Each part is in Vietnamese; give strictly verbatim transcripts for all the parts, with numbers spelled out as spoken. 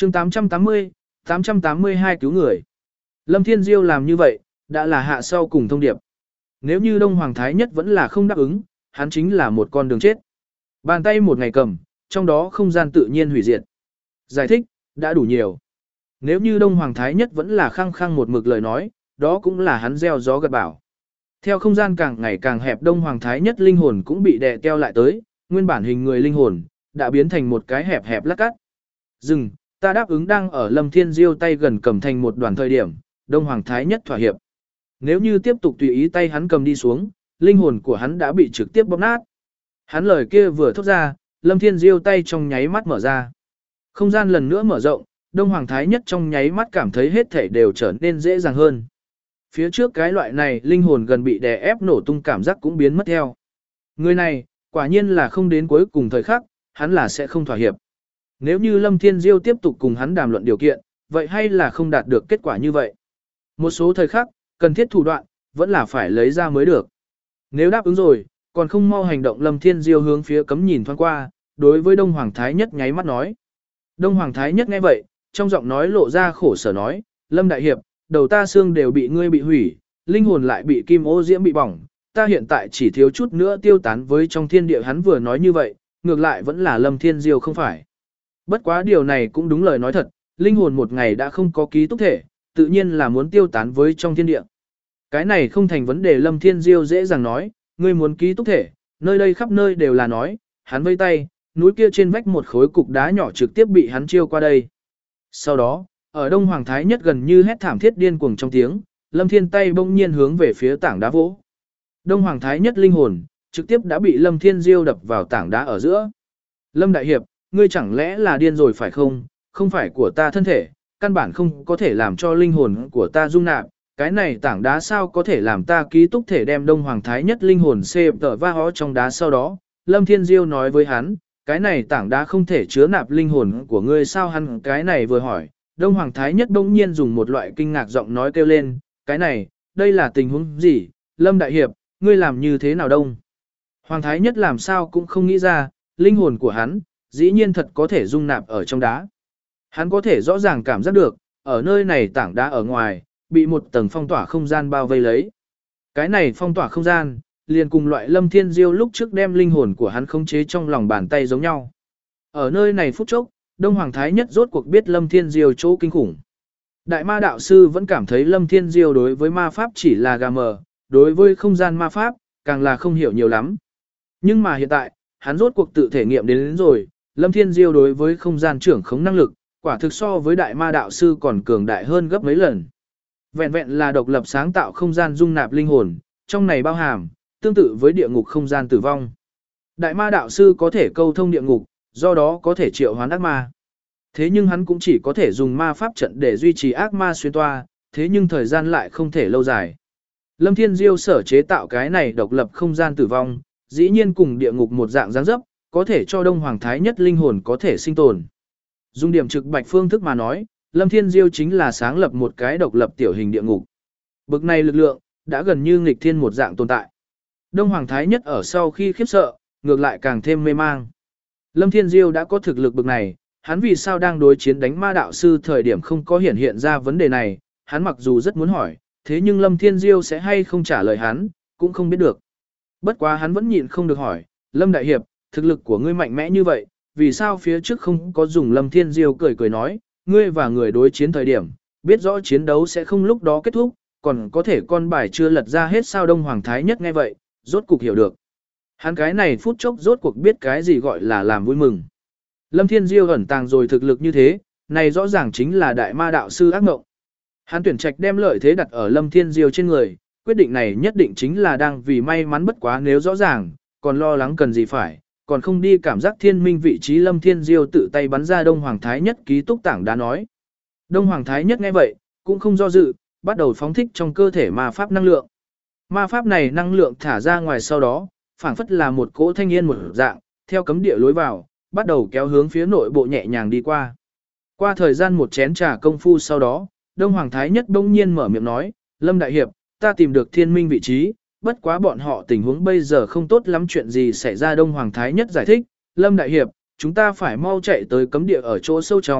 chương tám trăm tám mươi, tám trăm tám mươi hai cứu người. Lâm Thiên Diêu làm như vậy, đã là hạ sau cùng thông điệp. Nếu như Đông Hoàng Thái Nhất vẫn là không đáp ứng, hắn chính là một con đường chết. Bàn tay một ngày cầm, trong đó không gian tự nhiên hủy diệt. Giải thích, đã đủ nhiều. Nếu như Đông Hoàng Thái Nhất vẫn là khăng khăng một mực lời nói, đó cũng là hắn gieo gió gặt bão. Theo không gian càng ngày càng hẹp, Đông Hoàng Thái Nhất linh hồn cũng bị đè keo lại tới, nguyên bản hình người linh hồn đã biến thành một cái hẹp hẹp lát cắt. Dừng, ta đáp ứng đang ở Lâm Thiên Diêu tay gần cầm thành một đoàn thời điểm, Đông Hoàng Thái Nhất thỏa hiệp. Nếu như tiếp tục tùy ý tay hắn cầm đi xuống, linh hồn của hắn đã bị trực tiếp bóp nát. Hắn lời kia vừa thốt ra, Lâm Thiên Diêu tay trong nháy mắt mở ra. Không gian lần nữa mở rộng, Đông Hoàng Thái Nhất trong nháy mắt cảm thấy hết thảy đều trở nên dễ dàng hơn. Phía trước cái loại này linh hồn gần bị đè ép nổ tung cảm giác cũng biến mất theo. Người này, quả nhiên là không đến cuối cùng thời khắc, hắn là sẽ không thỏa hiệp. Nếu như Lâm Thiên Diêu tiếp tục cùng hắn đàm luận điều kiện, vậy hay là không đạt được kết quả như vậy. Một số thời khắc, cần thiết thủ đoạn, vẫn là phải lấy ra mới được. Nếu đáp ứng rồi, còn không mau hành động. Lâm Thiên Diêu hướng phía cấm nhìn thoáng qua, đối với Đông Hoàng Thái Nhất nháy mắt nói. Đông Hoàng Thái Nhất nghe vậy, trong giọng nói lộ ra khổ sở nói, Lâm Đại Hiệp, đầu ta xương đều bị ngươi bị hủy, linh hồn lại bị kim ô diễm bị bỏng, ta hiện tại chỉ thiếu chút nữa tiêu tán với trong thiên địa. Hắn vừa nói như vậy, ngược lại vẫn là Lâm Thiên Diêu không phải. Bất quá điều này cũng đúng lời nói thật, linh hồn một ngày đã không có ký túc thể, tự nhiên là muốn tiêu tán với trong thiên địa. Cái này không thành vấn đề. Lâm Thiên Diêu dễ dàng nói, ngươi muốn ký túc thể, nơi đây khắp nơi đều là nói, hắn vây tay, núi kia trên vách một khối cục đá nhỏ trực tiếp bị hắn chiêu qua đây. Sau đó, ở Đông Hoàng Thái Nhất gần như hét thảm thiết điên cuồng trong tiếng, Lâm Thiên tay bỗng nhiên hướng về phía tảng đá vỗ. Đông Hoàng Thái Nhất linh hồn, trực tiếp đã bị Lâm Thiên Diêu đập vào tảng đá ở giữa. Lâm Đại Hiệp, ngươi chẳng lẽ là điên rồi phải không? Không phải của ta thân thể, căn bản không có thể làm cho linh hồn của ta dung nạp. Cái này tảng đá sao có thể làm ta ký túc thể? Đem Đông Hoàng Thái Nhất linh hồn xếp tờ va hó trong đá. Sau đó, Lâm Thiên Diêu nói với hắn, cái này tảng đá không thể chứa nạp linh hồn của ngươi sao? Hắn cái này vừa hỏi, Đông Hoàng Thái Nhất bỗng nhiên dùng một loại kinh ngạc giọng nói kêu lên, cái này, đây là tình huống gì? Lâm Đại Hiệp, ngươi làm như thế nào? Đông Hoàng Thái Nhất làm sao cũng không nghĩ ra, linh hồn của hắn, dĩ nhiên thật có thể dung nạp ở trong đá. Hắn có thể rõ ràng cảm giác được, ở nơi này tảng đá ở ngoài, bị một tầng phong tỏa không gian bao vây lấy. Cái này phong tỏa không gian, liền cùng loại Lâm Thiên Diêu lúc trước đem linh hồn của hắn khống chế trong lòng bàn tay giống nhau. Ở nơi này phút chốc, Đông Hoàng Thái Nhất rốt cuộc biết Lâm Thiên Diêu chỗ kinh khủng. Đại ma đạo sư vẫn cảm thấy Lâm Thiên Diêu đối với ma pháp chỉ là gà mờ, đối với không gian ma pháp, càng là không hiểu nhiều lắm. Nhưng mà hiện tại, hắn rốt cuộc tự thể nghiệm đến, đến rồi, Lâm Thiên Diêu đối với không gian trưởng khống năng lực, quả thực so với đại ma đạo sư còn cường đại hơn gấp mấy lần. Vẹn vẹn là độc lập sáng tạo không gian dung nạp linh hồn, trong này bao hàm, tương tự với địa ngục không gian tử vong. Đại ma đạo sư có thể câu thông địa ngục, do đó có thể triệu hoán ác ma. Thế nhưng hắn cũng chỉ có thể dùng ma pháp trận để duy trì ác ma xuyên toa, thế nhưng thời gian lại không thể lâu dài. Lâm Thiên Diêu sở chế tạo cái này độc lập không gian tử vong, dĩ nhiên cùng địa ngục một dạng dáng dấp, có thể cho Đông Hoàng Thái Nhất linh hồn có thể sinh tồn. Dùng điểm trực bạch phương thức mà nói, Lâm Thiên Diêu chính là sáng lập một cái độc lập tiểu hình địa ngục. Bực này lực lượng, đã gần như nghịch thiên một dạng tồn tại. Đông Hoàng Thái Nhất ở sau khi khiếp sợ, ngược lại càng thêm mê mang. Lâm Thiên Diêu đã có thực lực bực này, hắn vì sao đang đối chiến đánh ma đạo sư thời điểm không có hiện hiện ra vấn đề này, hắn mặc dù rất muốn hỏi, thế nhưng Lâm Thiên Diêu sẽ hay không trả lời hắn, cũng không biết được. Bất quá hắn vẫn nhịn không được hỏi, Lâm Đại Hiệp, thực lực của ngươi mạnh mẽ như vậy, vì sao phía trước không có dùng? Lâm Thiên Diêu cười cười nói, ngươi và người đối chiến thời điểm, biết rõ chiến đấu sẽ không lúc đó kết thúc, còn có thể con bài chưa lật ra hết sao? Đông Hoàng Thái Nhất nghe vậy, rốt cuộc hiểu được. Hắn cái này phút chốc rốt cuộc biết cái gì gọi là làm vui mừng. Lâm Thiên Diêu ẩn tàng rồi thực lực như thế, này rõ ràng chính là đại ma đạo sư ác mộng. Hắn tuyển trạch đem lợi thế đặt ở Lâm Thiên Diêu trên người, quyết định này nhất định chính là đang vì may mắn. Bất quá nếu rõ ràng, còn lo lắng cần gì phải, còn không đi cảm giác thiên minh vị trí. Lâm Thiên Diêu tự tay bắn ra Đông Hoàng Thái Nhất ký túc tảng đá nói. Đông Hoàng Thái Nhất nghe vậy, cũng không do dự, bắt đầu phóng thích trong cơ thể ma pháp năng lượng. Ma pháp này năng lượng thả ra ngoài sau đó, phảng phất là một cỗ thanh yên một dạng, theo cấm địa lối vào, bắt đầu kéo hướng phía nội bộ nhẹ nhàng đi qua. Qua thời gian một chén trà công phu sau đó, Đông Hoàng Thái Nhất bỗng nhiên mở miệng nói, Lâm Đại Hiệp, ta tìm được thiên minh vị trí, bất quá bọn họ tình huống bây giờ không tốt lắm. Chuyện gì xảy ra? Đông Hoàng Thái Nhất giải thích, Lâm Đại Hiệp, chúng ta phải mau chạy tới cấm địa ở chỗ sâu trong,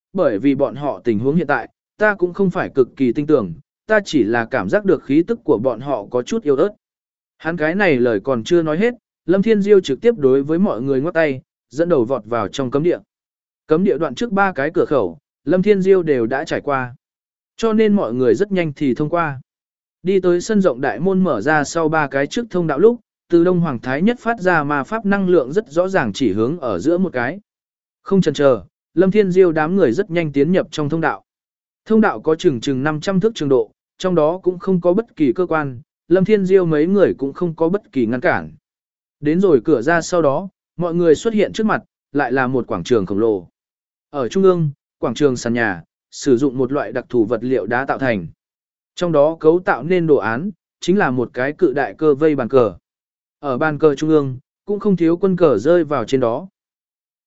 bởi vì bọn họ tình huống hiện tại, ta cũng không phải cực kỳ tin tưởng, ta chỉ là cảm giác được khí tức của bọn họ có chút yếu ớt. Hắn cái này lời còn chưa nói hết, Lâm Thiên Diêu trực tiếp đối với mọi người ngoắc tay, dẫn đầu vọt vào trong cấm địa. Cấm địa đoạn trước ba cái cửa khẩu, Lâm Thiên Diêu đều đã trải qua. Cho nên mọi người rất nhanh thì thông qua. Đi tới sân rộng đại môn mở ra sau ba cái trước thông đạo lúc, từ Đông Hoàng Thái nhất phát ra ma pháp năng lượng rất rõ ràng chỉ hướng ở giữa một cái. Không chần chờ, Lâm Thiên Diêu đám người rất nhanh tiến nhập trong thông đạo. Thông đạo có chừng chừng năm trăm thước trường độ, trong đó cũng không có bất kỳ cơ quan, Lâm Thiên Diêu mấy người cũng không có bất kỳ ngăn cản. Đến rồi cửa ra sau đó, mọi người xuất hiện trước mặt, lại là một quảng trường khổng lồ. Ở trung ương, quảng trường sàn nhà, sử dụng một loại đặc thù vật liệu đá tạo thành. Trong đó cấu tạo nên đồ án, chính là một cái cự đại cơ vây bàn cờ. Ở bàn cờ trung ương, cũng không thiếu quân cờ rơi vào trên đó.